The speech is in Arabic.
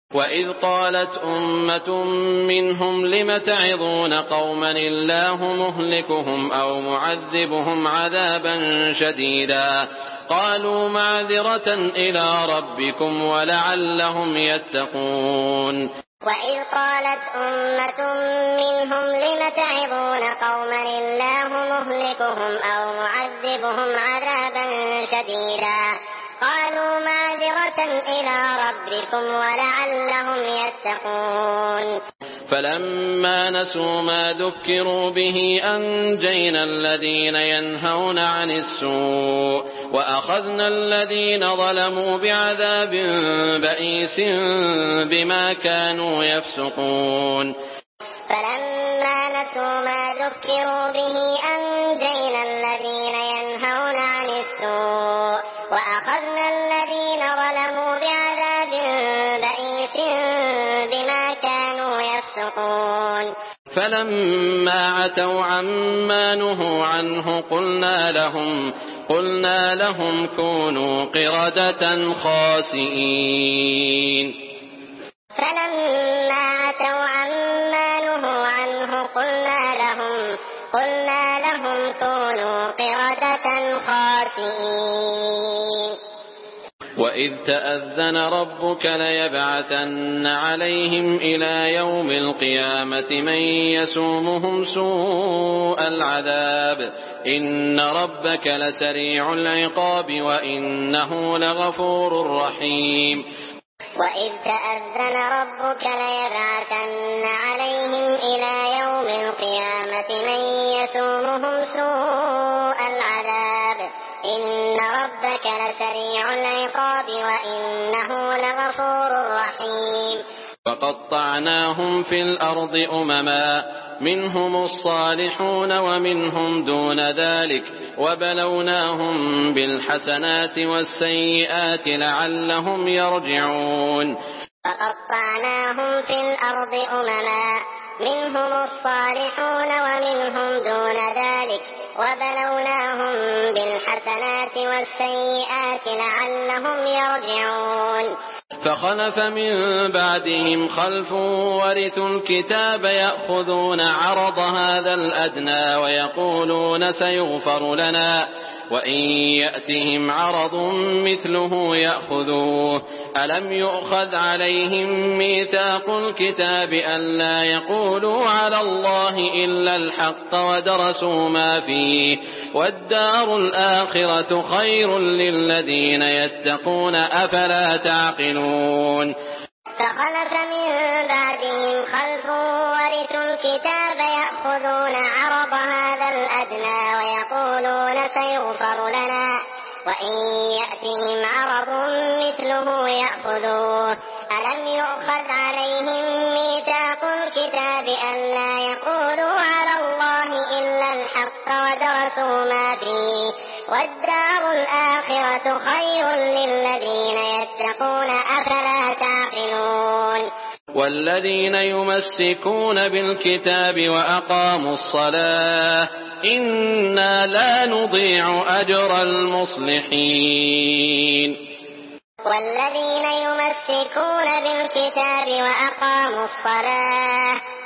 وإذ قالت أمة منهم لم تعظون قوما الله مهلكهم أو معذبهم عذابا شديدا قالوا معذرة إلى ربكم ولعلهم يتقون. وإذ قالت أمة منهم لم تعظون قوما الله مهلكهم أو معذبهم عذابا شديدا قالوا معذرة إلى ربكم ولعلهم يتقون. فلما نسوا ما ذكروا به أنجينا الذين ينهون عن السوء وأخذنا الذين ظلموا بعذاب بئيس بما كانوا يفسقون. فلما نسوا ما ذكروا به أنجينا الذين ينهون عن السوء وأخذنا الذين ظلموا بعذاب بئيس بما كانوا يفسقون. فلما عتوا عما نهوا عنه قلنا لهم كونوا قردة خاسئين. فلما عتوا عما نهوا عنه قلنا لهم كونوا قردة خاسئين. وإذ تأذن ربك ليبعثن عليهم إلى يوم القيامة من يسومهم سوء العذاب إن ربك لسريع العقاب وإنه لغفور رحيم. وإذ تأذن ربك ليبعثن عليهم إلى يوم القيامة من يسومهم سوء العذاب إن ربك لسريع العقاب وإنه لغفور رحيم. فقطعناهم في الأرض أمما منهم الصالحون ومنهم دون ذلك وبلوناهم بالحسنات والسيئات لعلهم يرجعون. فقطعناهم في الأرض أمما منهم الصالحون ومنهم دون ذلك وبلوناهم بالحسنات والسيئات لعلهم يرجعون. فخلف من بعدهم خلف ورثوا الكتاب يأخذون عرض هذا الأدنى ويقولون سيغفر لنا وإن يأتهم عرض مثله يأخذوه ألم يؤخذ عليهم ميثاق الكتاب ألا يقولوا على الله إلا الحق ودرسوا ما فيه والدار الآخرة خير للذين يتقون أفلا تعقلون. فخلف من بعدهم خلف ورثوا الكتاب يأخذون عرض هذا الأدنى ويقولون سيغفر لنا وإن يأتهم عرض مثله يأخذوه ألم يؤخذ عليهم ميثاق الكتاب ألا يقولوا على الله إلا الحق ودرسوا ما فيه والدار الآخرة خير للذين يتقون أفلا تعقلون. والذين يمسكون بالكتاب وأقاموا الصلاة إنا لا نضيع أجر المصلحين. والذين يمسكون بالكتاب وأقاموا الصلاة